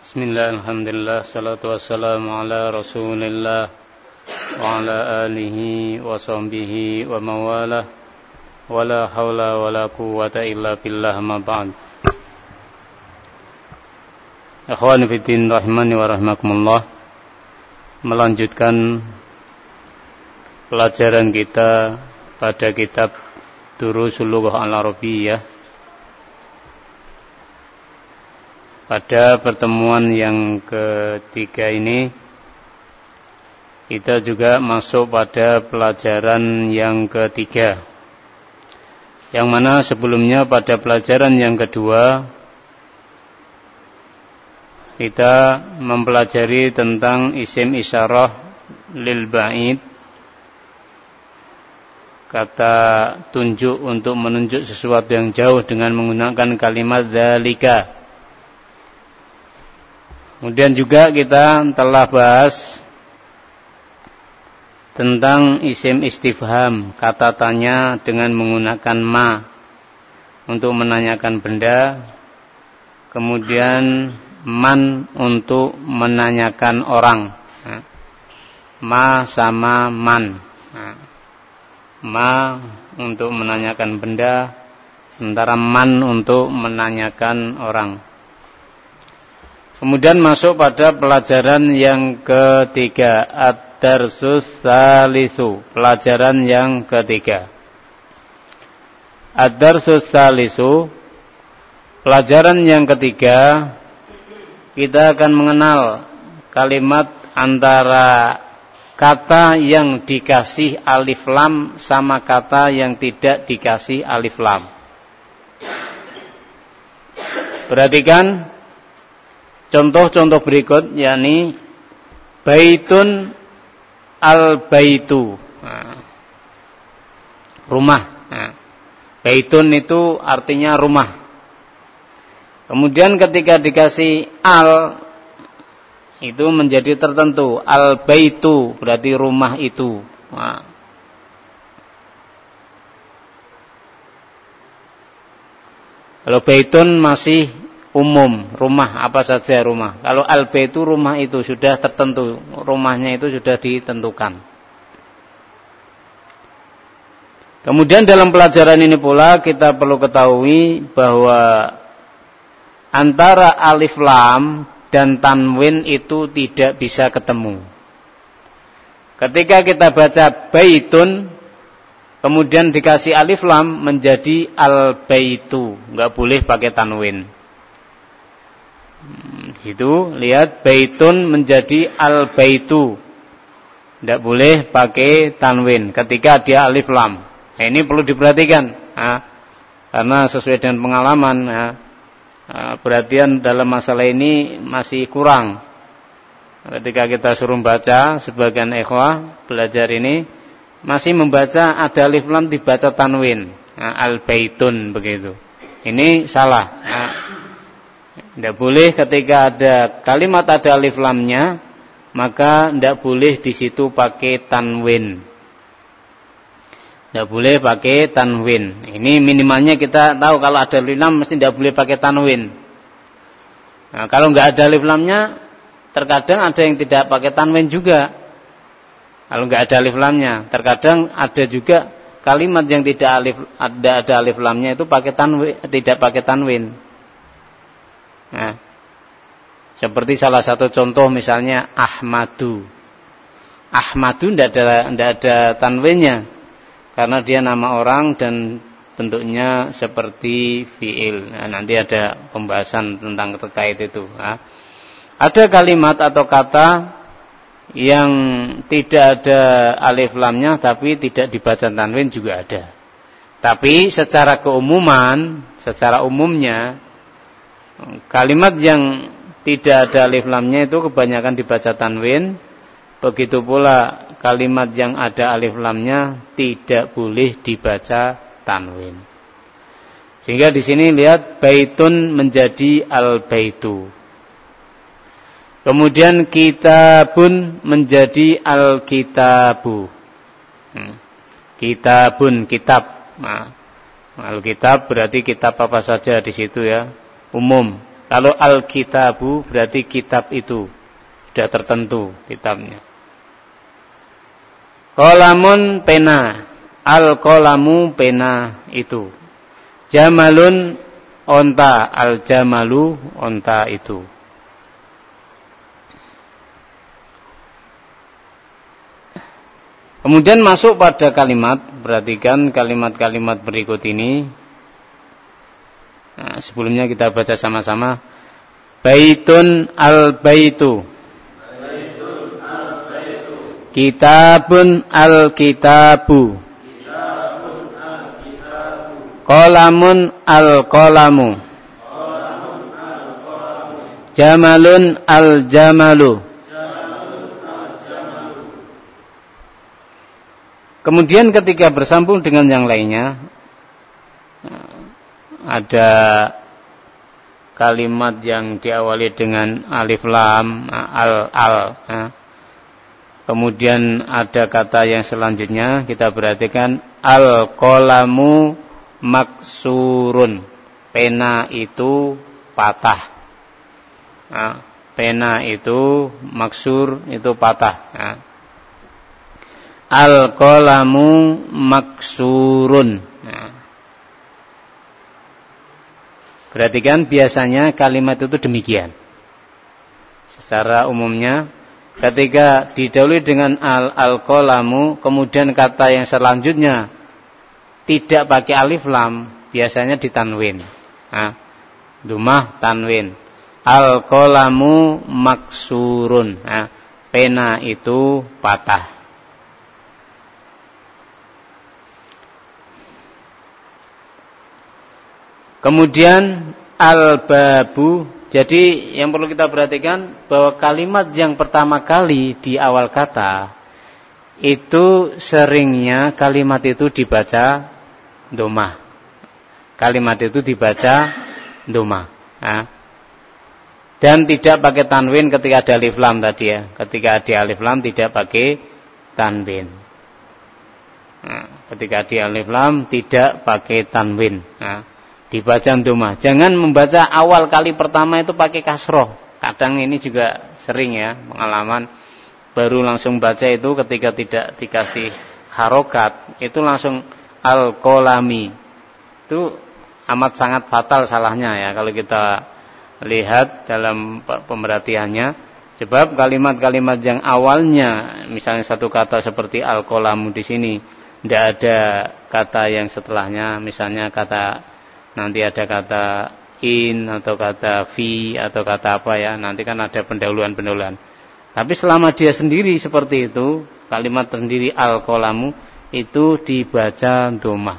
Bismillah, alhamdulillah, salatu wassalamu ala rasulillah wa ala alihi wa sahbihi wa mawalah wa la hawla wa la quwwata illa billah ma ba'd. Akhwani fiddin rahimani wa rahmakumullah, melanjutkan pelajaran kita pada kitab Durusul Lughah Al-Arabiyyah. Pada pertemuan yang ketiga ini kita juga masuk pada pelajaran yang ketiga, yang mana sebelumnya pada pelajaran yang kedua kita mempelajari tentang isim isyarah lil ba'id, kata tunjuk untuk menunjuk sesuatu yang jauh dengan menggunakan kalimat dzalika. Kemudian juga kita telah bahas tentang isim istifham, kata tanya dengan menggunakan ma untuk menanyakan benda. Kemudian man untuk menanyakan orang. Ma sama man. Ma untuk menanyakan benda, sementara man untuk menanyakan orang. Kemudian masuk pada pelajaran yang ketiga, ad-darsus tsalisu, pelajaran yang ketiga. Ad-darsus tsalisu, pelajaran yang ketiga, kita akan mengenal kalimat antara kata yang dikasih alif lam sama kata yang tidak dikasih alif lam. Perhatikan contoh-contoh berikut, yakni baitun al-baitu, rumah. Baitun itu artinya rumah. Kemudian ketika dikasih al, itu menjadi tertentu. Al-baitu berarti rumah itu. Kalau baitun masih umum, rumah apa saja rumah. Kalau al-baitu rumah itu sudah tertentu, rumahnya itu sudah ditentukan. Kemudian dalam pelajaran ini pula kita perlu ketahui bahwa antara alif lam dan tanwin itu tidak bisa ketemu. Ketika kita baca baitun kemudian dikasih alif lam menjadi al-baitu, enggak boleh pakai tanwin. Itu lihat, baitun menjadi al-baitu, tidak boleh pakai tanwin ketika dia alif lam. Nah, ini perlu diperhatikan, karena sesuai dengan pengalaman, perhatian dalam masalah ini masih kurang. Ketika kita suruh baca, sebagian ikhwah belajar ini masih membaca ada alif lam dibaca tanwin, al-baitun begitu. Ini salah. Tidak boleh ketika ada kalimat ada alif lamnya, maka tidak boleh di situ pakai tanwin. Tidak boleh pakai tanwin. Ini minimalnya kita tahu kalau ada alif lam mesti tidak boleh pakai tanwin. Nah, kalau nggak ada alif lamnya, terkadang ada yang tidak pakai tanwin juga. Kalau nggak ada alif lamnya, terkadang ada juga kalimat yang tidak ada alif lamnya itu pakai tanwin, tidak pakai tanwin. Nah, seperti salah satu contoh misalnya Ahmadu. Ahmadu tidak ada tanwinnya karena dia nama orang dan bentuknya seperti fiil. Nah, nanti ada pembahasan tentang terkait itu. Nah, ada kalimat atau kata yang tidak ada alif lamnya tapi tidak dibaca tanwin juga ada. Tapi secara umumnya kalimat yang tidak ada alif lamnya itu kebanyakan dibaca tanwin. Begitu pula kalimat yang ada alif lamnya tidak boleh dibaca tanwin. Sehingga di sini lihat baitun menjadi al-baitu. Kemudian kitabun menjadi al-kitabu. Kitabun, kitab. Al-kitab berarti kitab apa saja di situ ya. Umum. Kalau al-kitabu berarti kitab itu sudah tertentu kitabnya. Qalamun pena, al-qalamu pena itu. Jamalun onta, al-jamalu onta itu. Kemudian masuk pada kalimat, perhatikan kalimat-kalimat berikut ini. Nah, sebelumnya kita baca sama-sama. Baitun al-baitu. Kitabun al-kitabu. Qalamun al-qalamu. Jamalun al-jamalu. Kemudian ketika bersambung dengan yang lainnya, ada kalimat yang diawali dengan alif lam, al. Kemudian ada kata yang selanjutnya, kita perhatikan al-qalamu maksurun. Pena itu patah. Pena itu maksur, itu patah. Al-qalamu maksurun. Perhatikan biasanya kalimat itu demikian. Secara umumnya ketika didahului dengan al-qalamu, kemudian kata yang selanjutnya tidak pakai alif lam, biasanya ditanwin. Dumah tanwin. Al-qalamu maksurun. Pena itu patah. Kemudian al-babu. Jadi yang perlu kita perhatikan bahwa kalimat yang pertama kali di awal kata itu seringnya kalimat itu dibaca domah. Kalimat itu dibaca domah. Dan tidak pakai tanwin ketika ada alif lam tadi ya. Ketika ada alif lam tidak pakai tanwin. Ketika ada alif lam tidak pakai tanwin. Dibaca domah. Jangan membaca awal kali pertama itu pakai kasroh. Kadang ini juga sering ya pengalaman. Baru langsung baca itu ketika tidak dikasih harokat, itu langsung al-qolami. Itu amat sangat fatal salahnya ya kalau kita lihat dalam pemerhatiannya. Sebab kalimat-kalimat yang awalnya misalnya satu kata seperti al-qolamu di sini, tidak ada kata yang setelahnya, misalnya kata nanti ada kata in atau kata fi atau kata apa ya, nanti kan ada pendahuluan-pendahuluan. Tapi selama dia sendiri seperti itu, kalimat sendiri al-qalamu itu dibaca domah.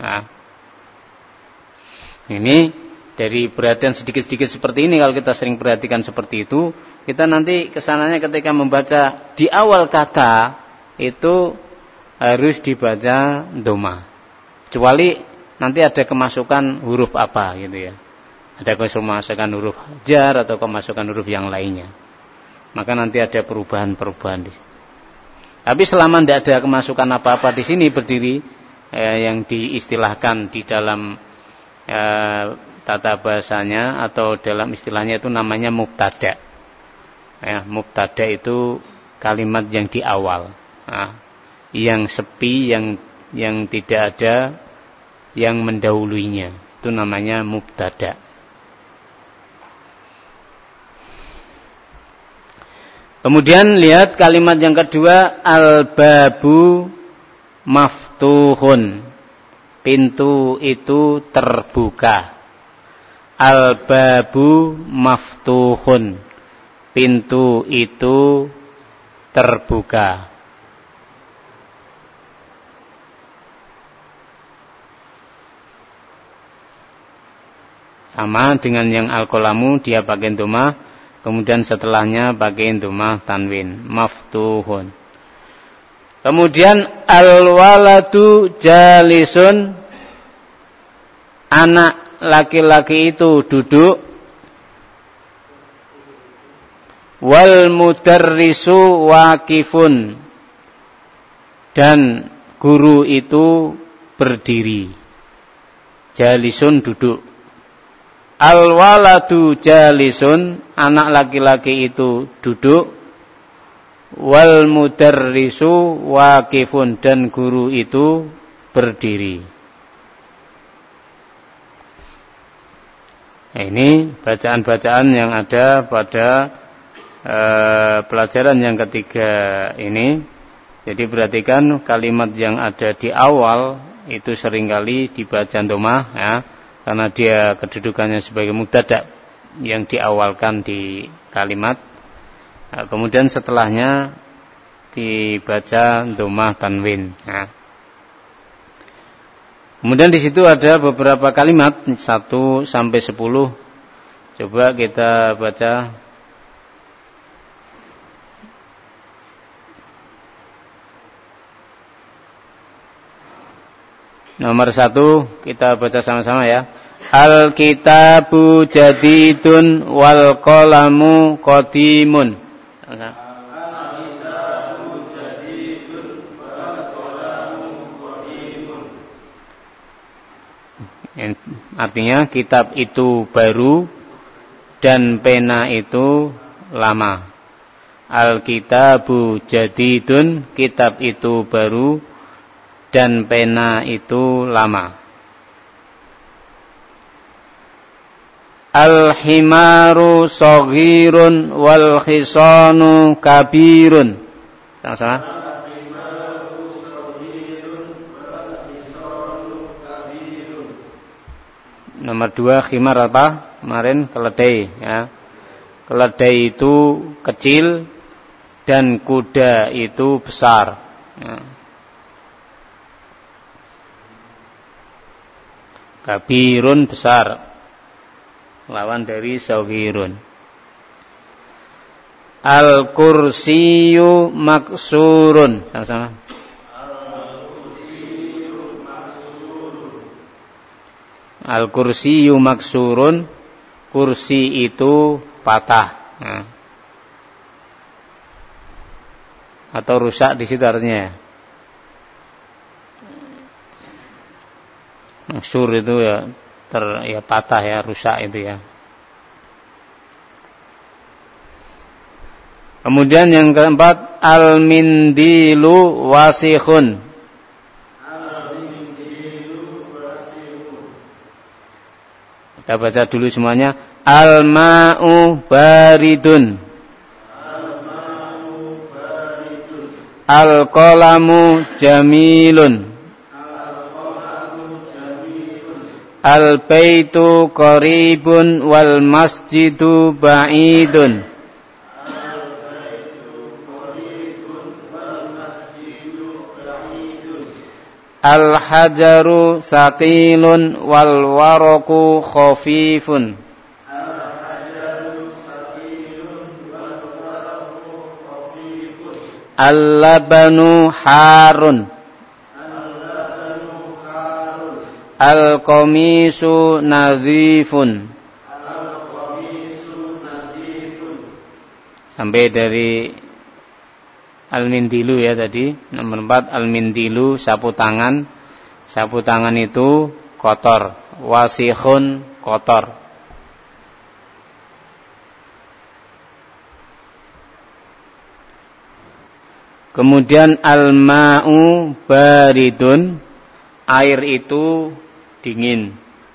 Ini dari perhatian sedikit-sedikit seperti ini, kalau kita sering perhatikan seperti itu, kita nanti kesananya ketika membaca di awal kata itu harus dibaca domah. Kecuali nanti ada kemasukan huruf apa gitu ya. Ada kemasukan huruf jar atau kemasukan huruf yang lainnya. Maka nanti ada perubahan-perubahan di sini. Tapi selama tidak ada kemasukan apa-apa di sini berdiri yang diistilahkan di dalam tata bahasanya atau dalam istilahnya itu namanya mubtada. Mubtada itu kalimat yang di awal. Yang sepi, yang tidak ada yang mendahuluinya, itu namanya mubtada. Kemudian lihat kalimat yang kedua, al-babu maftuhun. Pintu itu terbuka. Al-babu maftuhun. Pintu itu terbuka. Sama dengan yang al-qalamu, dia pakai domah, kemudian setelahnya pakai domah tanwin, maftuhun. Kemudian al-waladu jalisun, anak laki-laki itu duduk. Wal mudarrisu waqifun, dan guru itu berdiri. Jalisun duduk. Al-waladu jalisun, anak laki-laki itu duduk. Wal mudarrisu waqifun, dan guru itu berdiri. Nah, ini bacaan-bacaan yang ada pada pelajaran yang ketiga ini. Jadi perhatikan kalimat yang ada di awal itu seringkali dibaca dhammah ya, karena dia kedudukannya sebagai mubtada yang diawalkan di kalimat. Nah, kemudian setelahnya dibaca dhammah tanwin. Ya. Kemudian di situ ada beberapa kalimat 1 sampai 10. Coba kita baca. Nomor 1 kita baca sama-sama ya. Al-kitabu jadidun wal qalamu qadimun. Al-kitabu jadidun wal qalamu qadimun. Artinya kitab itu baru dan pena itu lama. Al-kitabu jadidun, kitab itu baru dan pena itu lama. Al-himaru shaghirun wal khisanu kabirun. Sama-sama. Al-himaru shaghirun wal khisanu kabirun. Nomor 2 khimar apa? Kemarin keledai ya. Keledai itu kecil dan kuda itu besar ya. Kabirun besar, lawan dari saghirun. Al-kursiyu maksurun. Sama-sama. Al-kursiyu maksurun. Al-kursiyu maksurun, kursi itu patah. Nah. Atau rusak di situ artinya. Maksur itu ya patah ya, rusak itu ya. Kemudian yang keempat, al-mindilu wasikhun. Al-mindilu wasikhun. Kita baca dulu semuanya. Al-ma'u baridun. Al-ma'u baridun. Al-qalamu jamilun. Al-baitu qaribun wal masjidu ba'idun. Al-baitu qaribun wal masjidu ba'idun. Al-hajaru saqilun wal waraqu khafifun. Al-hajaru saqilun wal waraqu khafifun. Al-labanu harun. Al-qamisu nadhifun. Al-qamisu nadhifun. Sampai dari al-mindilu ya tadi. Nomor 4 al-mindilu, sapu tangan. Sapu tangan itu kotor. Wasikhun, kotor. Kemudian al-ma'u baridun, air itu dingin.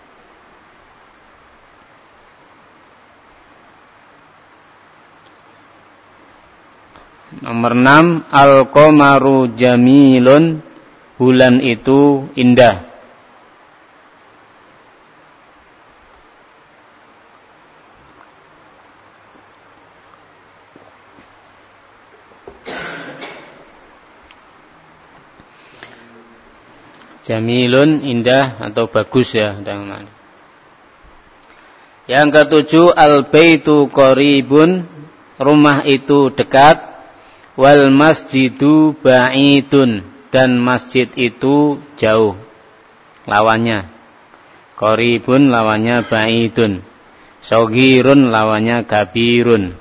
Nomor 6 al-qamaru jamilun, bulan itu indah. Jamilun, indah atau bagus ya. Yang ketujuh al-baitu qaribun, rumah itu dekat. Wal masjidu ba'idun, dan masjid itu jauh. Lawannya qaribun, lawannya ba'idun. Shaghirun, lawannya kabirun.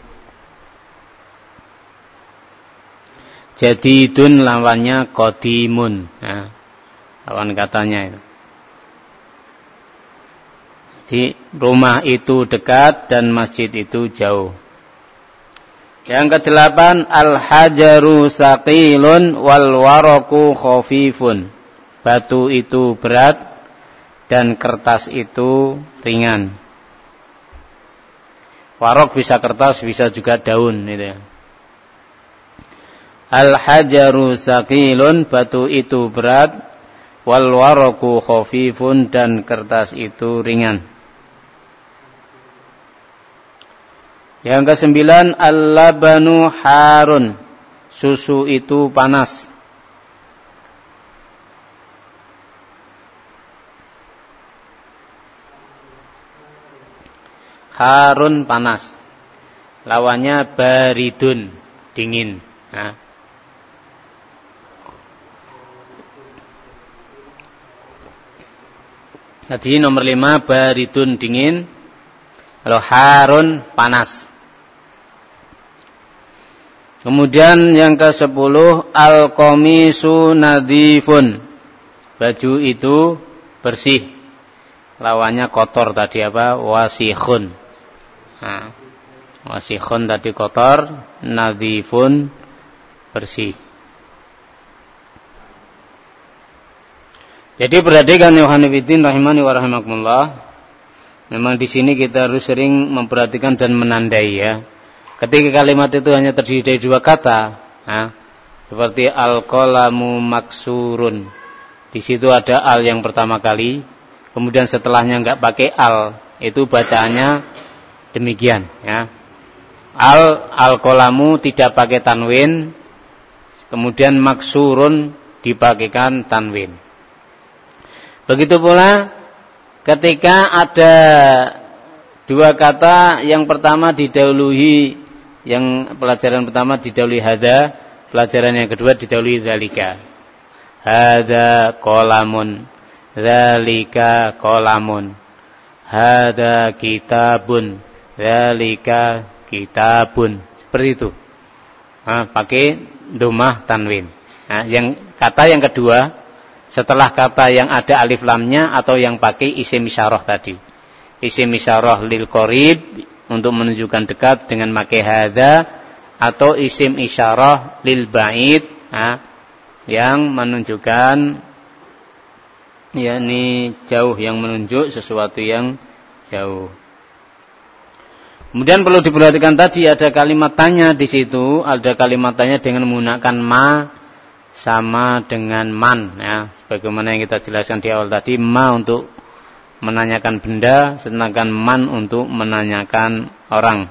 Jadidun, lawannya qadimun. Nah, lawan katanya itu. Di rumah itu dekat dan masjid itu jauh. Yang kedelapan, al-hajaru saqilun wal waraku khafifun. Batu itu berat dan kertas itu ringan. Warok bisa kertas, bisa juga daun gitu ya. Al-hajaru saqilun, batu itu berat, wal waraku khafifun, dan kertas itu ringan. Yang kesembilan, al-labanu harun, susu itu panas. Harun panas, lawannya baridun dingin. Nah. Tadi nomor 5 baridun dingin, kalau harun panas. Kemudian yang ke-10, al-qamisu nadhifun, baju itu bersih, lawannya kotor tadi apa? Wasikhun. Nah, wasikhun tadi kotor, nadhifun bersih. Jadi perhatikan ya Hanifidin rahimani wa rahimakumullah. Memang di sini kita harus sering memperhatikan dan menandai ya. Ketika kalimat itu hanya terdiri dari 2 kata, seperti al-qalamu maksurun. Di situ ada al yang pertama kali, kemudian setelahnya enggak pakai al, itu bacaannya demikian ya. Al-qalamu tidak pakai tanwin, kemudian maksurun dipakaikan tanwin. Begitu pula ketika ada 2 kata, yang pertama didahului, yang pelajaran pertama didahului hada, pelajaran yang kedua didahului zalika. Hada qalamun, zalika qalamun. Hada kitabun, zalika kitabun. Seperti itu. Pakai dhammah tanwin. Yang kata yang kedua setelah kata yang ada alif lamnya atau yang pakai isim isyarah tadi. Isim isyarah lil qarib untuk menunjukkan dekat dengan pakai hadza, atau isim isyarah lil ba'id yang menunjukkan yakni jauh, yang menunjuk sesuatu yang jauh. Kemudian perlu diperhatikan tadi ada kalimat tanya di situ, ada kalimat tanya dengan menggunakan ma sama dengan man ya, sebagaimana yang kita jelaskan di awal tadi, ma untuk menanyakan benda, sedangkan man untuk menanyakan orang.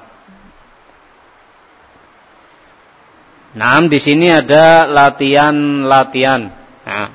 Nah, di sini ada latihan-latihan. Nah,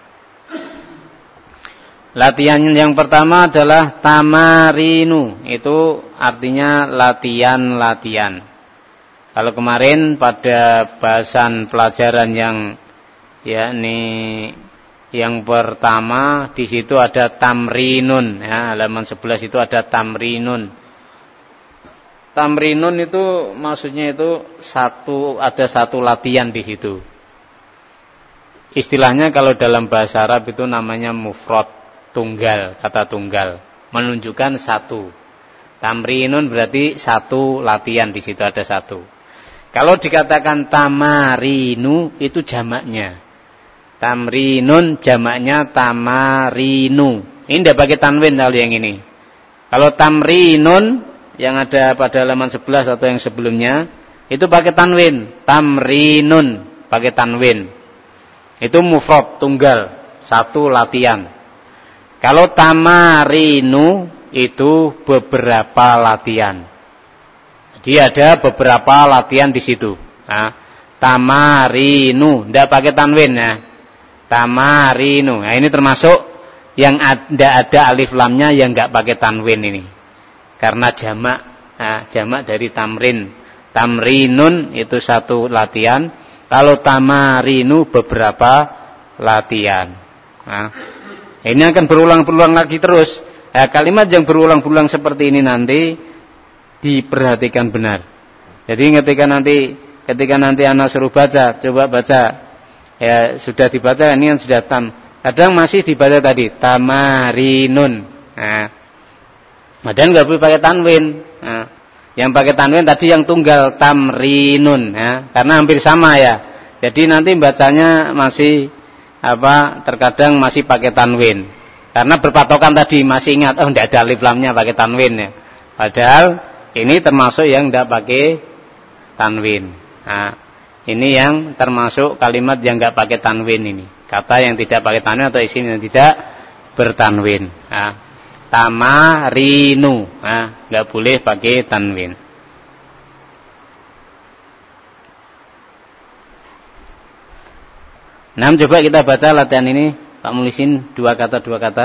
latihan yang pertama adalah tamarinu, itu artinya latihan-latihan. Kalau kemarin pada bahasan pelajaran yang yakni yang pertama di situ ada tamrinun ya, halaman 11 itu ada tamrinun. Tamrinun itu maksudnya itu ada satu latihan di situ. Istilahnya kalau dalam bahasa Arab itu namanya mufrad, tunggal, kata tunggal, menunjukkan satu. Tamrinun berarti satu latihan, di situ ada satu. Kalau dikatakan tamarinu itu jamaknya. Tamrinun jamaknya tamarinu. Ini tidak pakai tanwin kalau yang ini. Kalau tamrinun yang ada pada halaman 11 atau yang sebelumnya itu pakai tanwin. Tamrinun pakai tanwin. Itu mufrad, tunggal, satu latihan. Kalau tamarinu itu beberapa latihan. Jadi ada beberapa latihan di situ. Tamarinu tidak pakai tanwin ya. Tamarinu. Nah, ini termasuk yang ada alif lamnya yang enggak pakai tanwin ini. Karena jamak. Jamak dari tamrin. Tamrinun itu satu latihan. Kalau tamarinu beberapa latihan. Ini akan berulang-ulang lagi terus. Kalimat yang berulang-ulang seperti ini nanti diperhatikan benar. Jadi ketika nanti anak suruh baca, coba baca. Ya sudah dibaca, ini kan sudah tam. Kadang masih dibaca tadi tamarinun. Padahal nggak boleh pakai tanwin. Nah, yang pakai tanwin tadi yang tunggal tamrinun, ya, karena hampir sama ya. Jadi nanti bacanya masih terkadang masih pakai tanwin. Karena berpatokan tadi masih ingat, tidak ada alif lamnya pakai tanwin ya. Padahal ini termasuk yang tidak pakai tanwin. Nah, ini yang termasuk kalimat yang nggak pakai tanwin ini. Kata yang tidak pakai tanwin atau isim yang tidak bertanwin. Nah, tamarinu, nggak boleh pakai tanwin. Nah, coba kita baca latihan ini, Pak Mulisin, dua kata.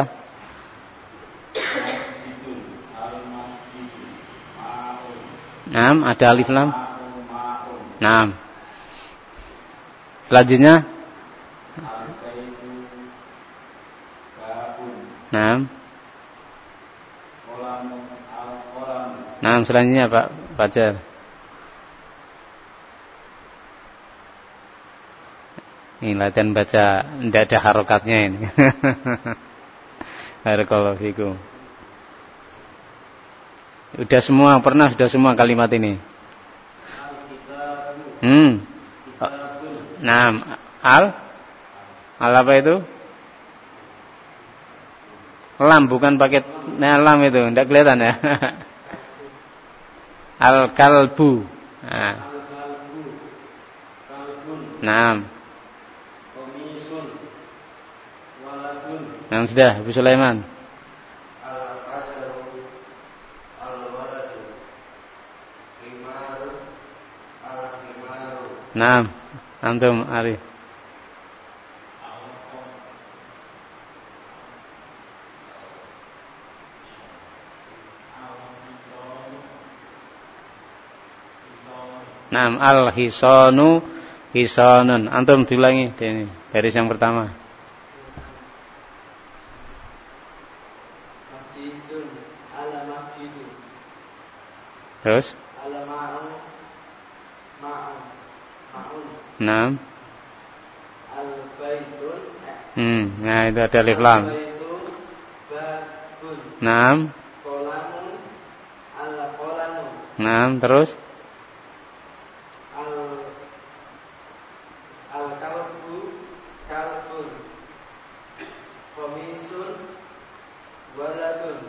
Nah, ada alif lam. Nah, selanjutnya. Nah, selanjutnya Pak Fajar. Ini latihan baca, tidak ada harokatnya ini. Barakallahu fikum. Sudah semua kalimat ini. Nah, al apa itu? Lam, bukan pakai lam itu, tidak kelihatan ya. Al-kalbu. Nah, sudah, Abu Sulaiman. Nah, antum Arif. Nah, al-hisanu hisanun. Antum diulangi ini baris yang pertama. Masjidun ala masjidu. Terus? Ala ma'un. Nah. Al-baitun. Nah, itu ada alif lam. Nah. Qolamun al-qolamun. Nah, terus? Al-kalbu kalbun. Qamisun waladun.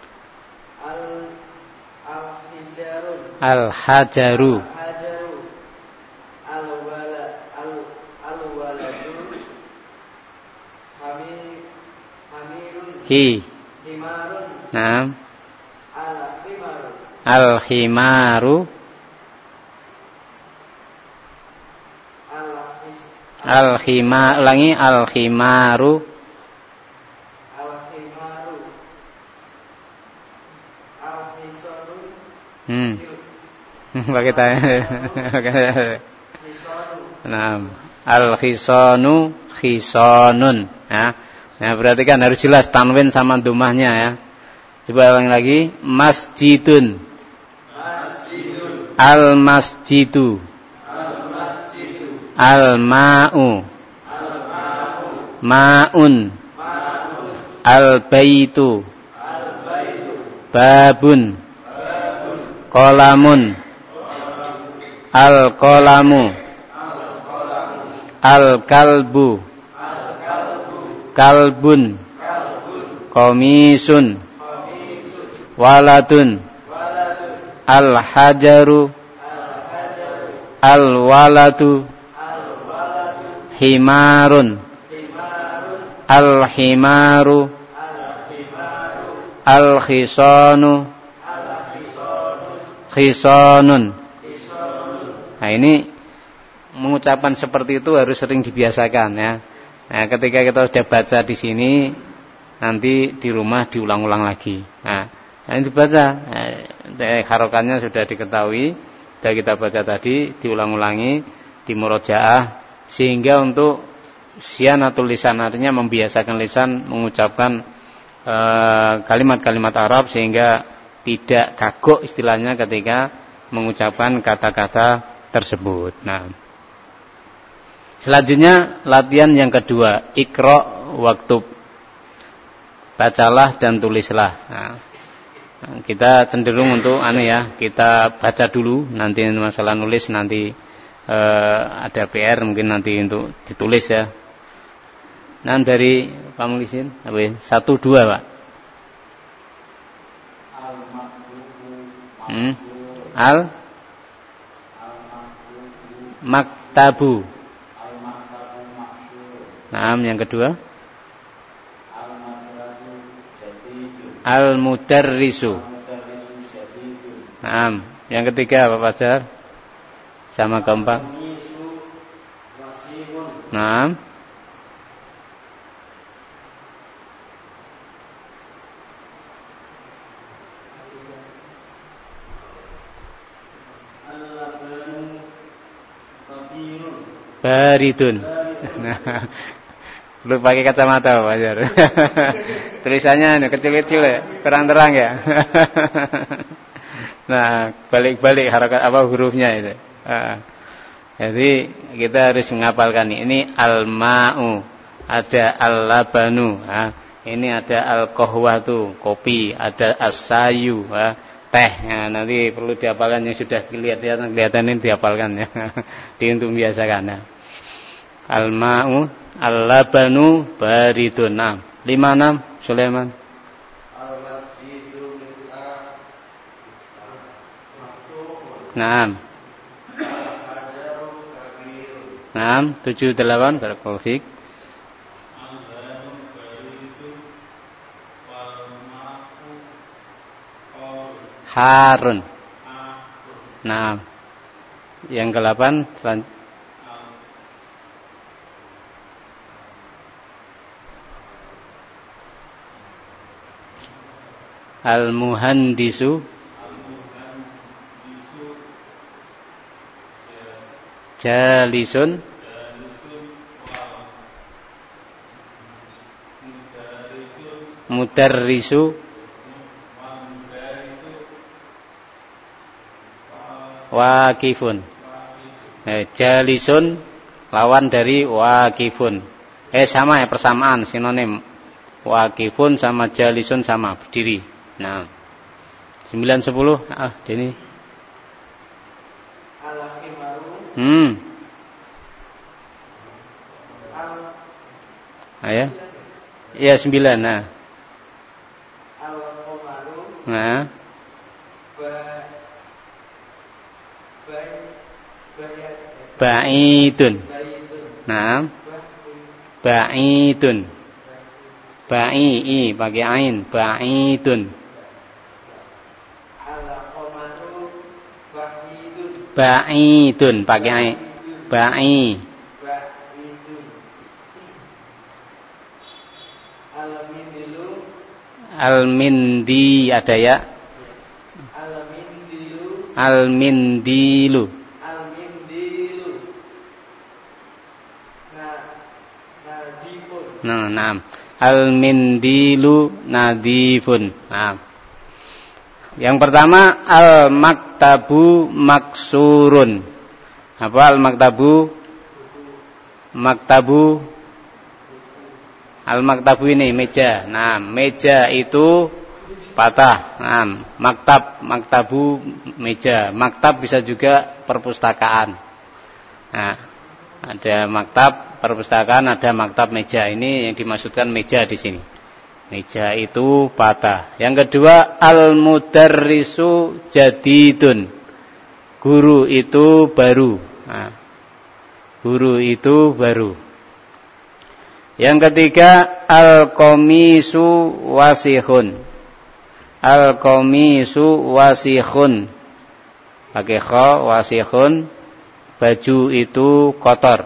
Al-hijarun. Al-hajaru. Himarun. Nah. Al-himaru. Ulangi al-himaru. Pakai tanya. Nah, al-hisanu hisanun. Nah, berarti kan harus jelas tanwin sama dumahnya ya. Coba ulang lagi. Masjidun. Al-masjidu. Al-ma'u. Ma'un. Al-baitu. Babun. Qolamun. Al-qolamu. Al-kalbu. Kalbun. Qamisun. Waladun. Al-hajaru. Al-waladu. Himarun. Al-himaru. Al-khisanu. Khisanun. Nah, ini mengucapkan seperti itu harus sering dibiasakan ya. Nah, ketika kita sudah baca di sini, nanti di rumah diulang-ulang lagi. Nah, ini dibaca. Harokannya sudah diketahui, sudah kita baca tadi, diulang-ulangi, dimurojaah, sehingga untuk sianatul lisan, artinya membiasakan lisan mengucapkan kalimat-kalimat Arab sehingga tidak kagok istilahnya ketika mengucapkan kata-kata tersebut. Nah, selanjutnya latihan yang kedua, Iqra waktub. Bacalah dan tulislah. Nah, Kita cenderung untuk kita baca dulu, nanti masalah nulis nanti ada PR mungkin nanti untuk ditulis ya. Nah dari Pak Mulisin, 1, 2 Pak. Maktabu. Nah, yang kedua Al-mudarrisu. Nah, yang ketiga Pak Fajar. Sama keempat. Nah. Baridun. Nah, lu pakai kacamata Pak Fajar. Tulisannya kecil-kecil ya, kurang terang ya. Nah, balik-balik harakat hurufnya itu. Jadi kita harus menghafalkan ini al-ma'u, ada al-labanu, ini ada al-qahwatu, kopi, ada as-sayu, teh. Nah, nanti perlu dihafalkan yang sudah kelihatan ini dihafalkan ya. Untuk biasakan ya. Al-ma'u, al-labanu, baridun. 5-6 Sulaiman. Al-masjidu mit'a Naam. al-hajaru kabirun. Naam, 7-8 barakallahu fiik. Harun. Naam. Yang ke-8 Al-muhandisu jalisun mudarrisu waqifun. Jalisun lawan dari waqifun. Sama ya, persamaan, sinonim. Waqifun sama jalisun sama, berdiri. Nah, 9-10, Deni. Ya. Iya 9. Nah. Nah. Ba'idun. Nah. Ba'idun. Ba'i pakai ain, ba'idun. Ba'idun pakai ain. Ba'i. Al-mindi ada ya. Al-mindilu. Nah. Al-mindilu nadifun. Nah. Yang pertama al-maktabu maksurun. Apa al-maktabu? Maktabu. Al-maktabu ini meja. Nah, meja itu patah. Nah, maktabu meja. Maktab bisa juga perpustakaan. Nah, ada maktab perpustakaan, ada maktab meja. Ini yang dimaksudkan meja di sini. Meja itu patah. Yang kedua al-mudarrisu jadidun. Guru itu baru. Nah, guru itu baru. Yang ketiga al-qamisu wasihun. Al-qamisu wasihun. Pakai kha, wasihun. Baju itu kotor.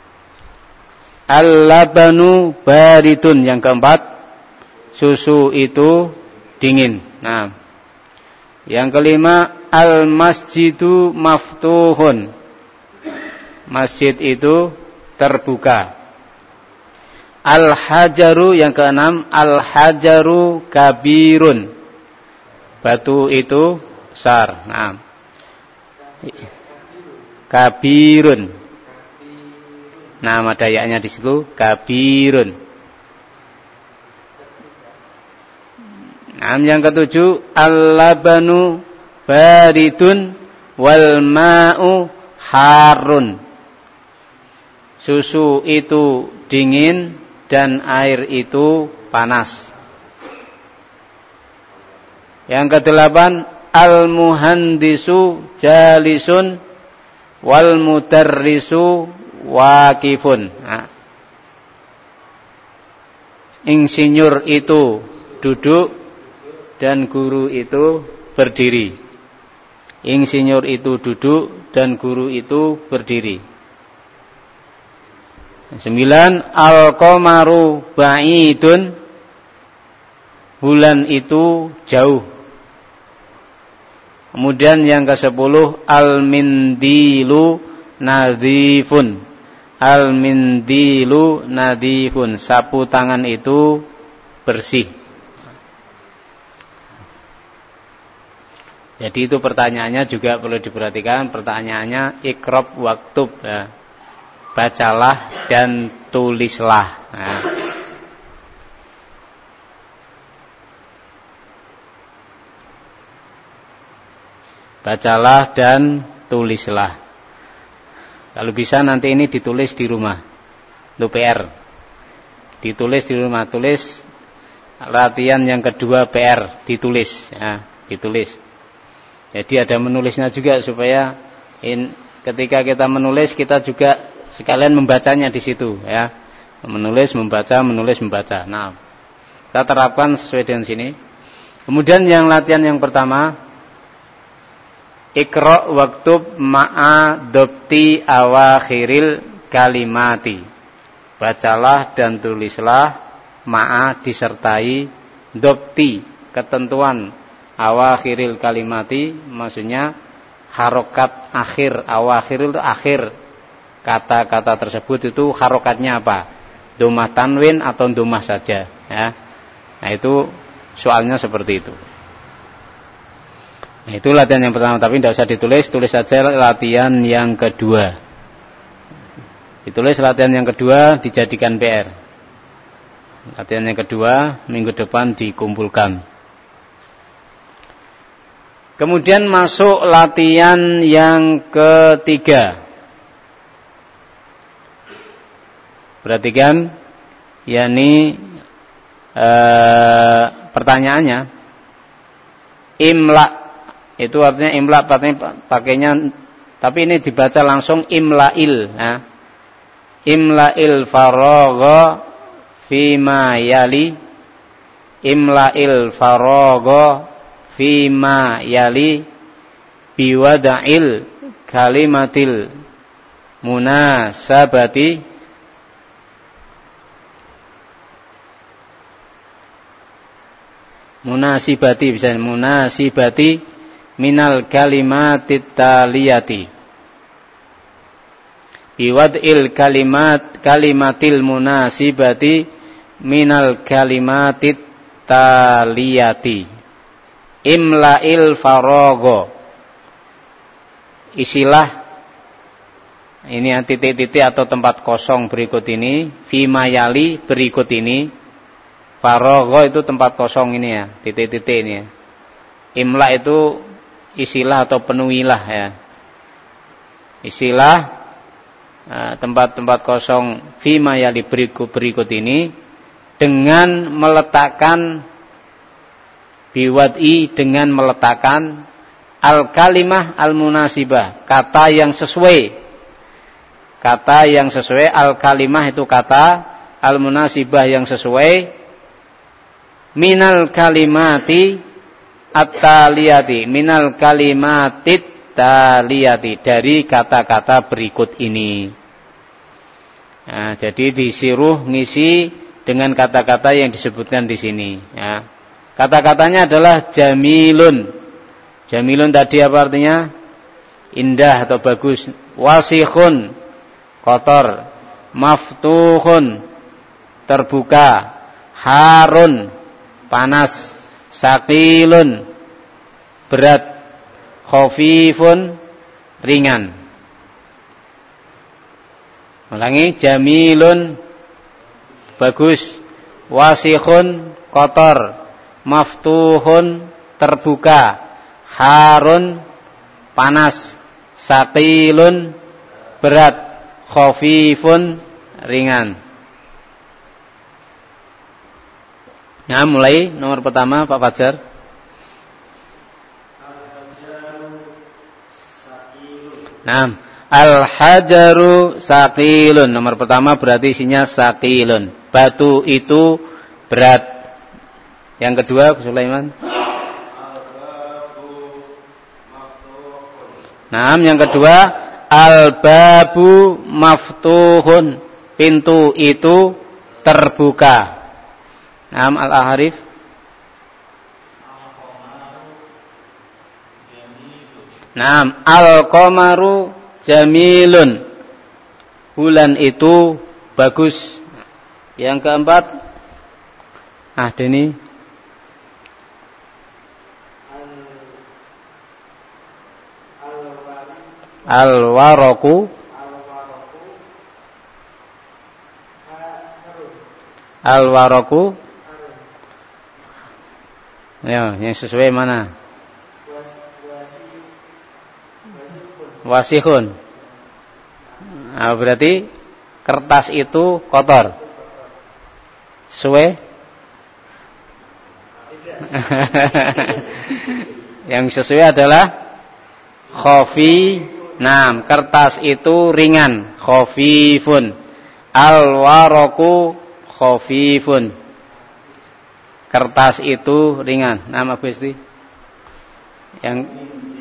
Al-labanu baridun. Yang keempat, susu itu dingin. Nah, yang kelima al-masjidu maftuhun. Masjid itu terbuka. Al-hajaru yang keenam, al-hajaru kabirun. Batu itu besar. Nah, kabirun. Nama dayaknya di situ kabirun. Nah, yang ketujuh, al-labanu baridun wal ma'u harun. Susu itu dingin dan air itu panas. Yang kedelapan, al-muhandisu jalisun wal mudarrisu waqifun. Nah, insinyur itu duduk dan guru itu berdiri. Insinyur itu duduk dan guru itu berdiri. 9, al-qamaru ba'idun, bulan itu jauh. Kemudian yang ke-10, al-mindilu nadhifun. Al-mindilu nadhifun, sapu tangan itu bersih. Jadi itu pertanyaannya juga perlu diperhatikan. Pertanyaannya iqrab waktub, ya. Bacalah dan tulislah. Nah. Bacalah dan tulislah. Kalau bisa nanti ini ditulis di rumah. Itu PR. Ditulis di rumah. Tulis latihan yang kedua PR. Ditulis, ya. Ditulis. Jadi ada menulisnya juga supaya ketika kita menulis kita juga sekalian membacanya di situ, ya. Menulis, membaca, menulis, membaca. Nah, kita terapkan sesuai dengan sini. Kemudian yang latihan yang pertama, Iqra' waktub ma'a dhabti awakhiril kalimati. Bacalah dan tulislah ma'a disertai dhabti, ketentuan awakhiril kalimati, maksudnya harokat akhir. Awakhiril itu akhir kata-kata tersebut, itu harokatnya apa? Dhammah tanwin atau dhammah saja, ya. Nah, itu soalnya seperti itu. Nah, itu latihan yang pertama, tapi tidak usah ditulis, tulis saja latihan yang kedua. Ditulis latihan yang kedua, dijadikan PR. Latihan yang kedua minggu depan dikumpulkan. Kemudian masuk latihan yang ketiga. Perhatikan, yakni pertanyaannya, imla, itu artinya imla, pakainya, tapi ini dibaca langsung imla'il, ya. Imla'il faragha fima yali, imla'il faragha fima yali biwada'il kalimatil munasabati munasibati, bisa munasibati minal kalimatit taliyati. Biwad'il kalimatil munasibati minal kalimatit taliyati. Imla'il faragha. Isilah ini titik-titik atau tempat kosong berikut ini, fima yali berikut ini. Faragha itu tempat kosong ini, ya, titik-titik ini, ya. Imla itu isilah atau penuhilah, ya. Isilah tempat-tempat kosong fima yali berikut ini dengan meletakkan biwad'i, dengan meletakkan al-kalimah al-munasibah, kata yang sesuai. Kata yang sesuai, al-kalimah itu kata, al-munasibah yang sesuai, minal kalimati at-taliyati, minal kalimatit taliyati, dari kata-kata berikut ini. Nah, jadi disuruh ngisi dengan kata-kata yang disebutkan di sini, ya. Kata-katanya adalah jamilun. Jamilun tadi apa artinya? Indah atau bagus. Wasikhun, kotor. Maftuhun, terbuka. Harun, panas. Saqilun, berat. Khafifun, ringan. Ulangi, jamilun, bagus. Wasikhun, kotor. maftuhun terbuka, harun panas, saqilun berat, khafifun ringan. Nah, mulai nomor pertama Pak Fajar. Nah, al-hajaru saqilun. Nomor pertama berarti isinya saqilun. Batu itu berat. Yang kedua, Bu Sulaiman. Nah, yang kedua, al-babu maftuhun. Pintu itu terbuka. Nah, al-Aharif. Nah, al-qamaru jamilun. Bulan itu bagus. Yang keempat, Deni. Al-waraku. Al-waraku. Ya, yang sesuai mana? Wasihun. Nah, berarti kertas itu kotor. Sesuai? Yang sesuai adalah khafi. Nah, kertas itu ringan, khafifun. Al-waraku khafifun. Kertas itu ringan. Nama Besti? Yang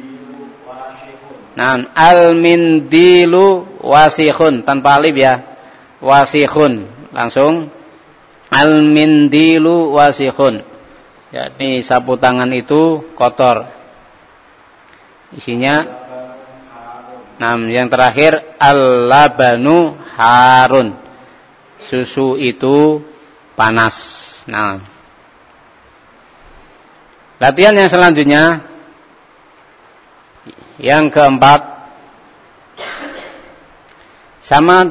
al-mindilu wasikhun, tanpa alif ya. Wasikhun, langsung al-mindilu wasikhun. Yakni sapu tangan itu kotor. Isinya. Yang terakhir al-labanu harun. Susu itu panas. Nah. Latihan yang selanjutnya, yang keempat, sama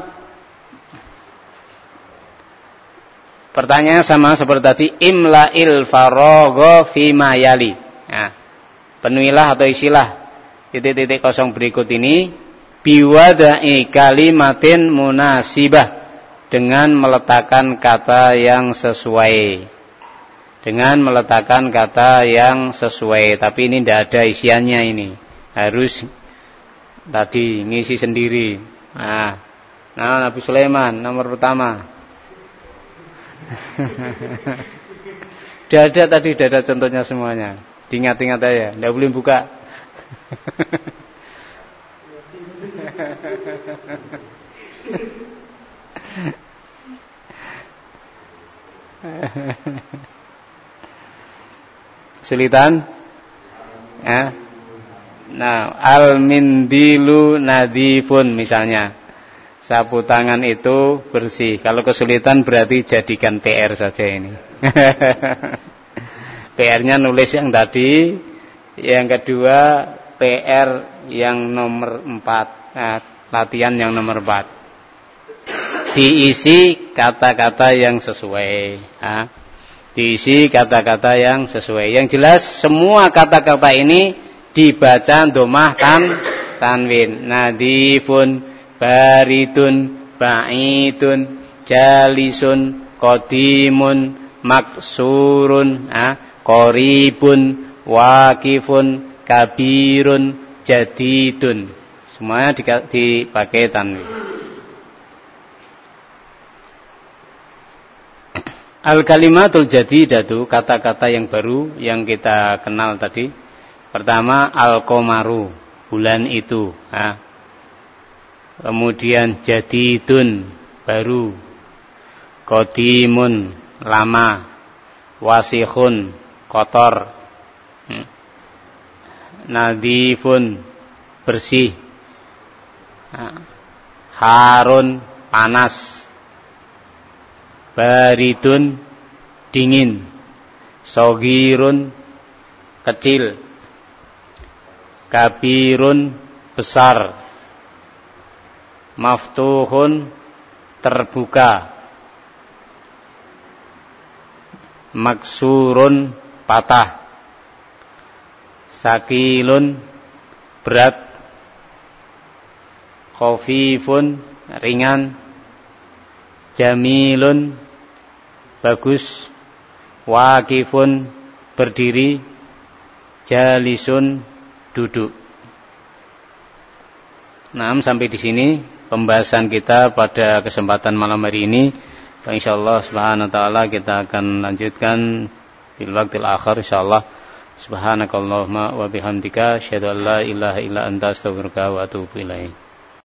pertanyaan sama seperti tadi, imla'il faragha fima yali. Nah, penuhilah atau isilah titik-titik kosong berikut ini biwada'i kalimatin munasibah, dengan meletakkan kata yang sesuai. Dengan meletakkan kata yang sesuai. Tapi ini tidak ada isiannya ini. Harus tadi ngisi sendiri. Nah, Nabi Sulaiman nomor pertama. Tidak ada tadi, tidak ada contohnya semuanya. Diingat-ingat aja, tidak boleh buka. Kesulitan? Ya. Nah, al-mindilu nadifun misalnya. Sapu tangan itu bersih. Kalau kesulitan berarti jadikan PR saja ini. PR-nya nulis yang tadi. Yang kedua PR yang nomor 4. Nah, latihan yang nomor 4. Diisi kata-kata yang sesuai. Nah, diisi kata-kata yang sesuai. Yang jelas semua kata-kata ini dibaca domah tanwin. Nadifun, baridun, ba'idun, jalisun, qadimun, maksurun, qaribun, waqifun, kabirun, jadidun. Semuanya dipakai tanwin. Al-kalimatul jadidatu, kata-kata yang baru yang kita kenal tadi. Pertama al-qamaru, bulan itu. Kemudian jadidun, baru. Qadimun, lama. Wasikhun, kotor. Nadifun, bersih. Harun, panas. Baridun, dingin. Shogirun, kecil. Kabirun, besar. Maftuhun, terbuka. Maksurun, patah. Sakilun, berat. Khafifun, ringan. Jamilun, bagus. Waqifun, berdiri. Jalisun, duduk. Nah, sampai di sini pembahasan kita pada kesempatan malam hari ini. Insyaallah subhanahu wa ta'ala kita akan lanjutkan bil waqtil akhir insyaallah. Subhanakallahumma wa bihamdika asyhadu an la ilaha illa anta astaghfiruka wa atubu ilaik.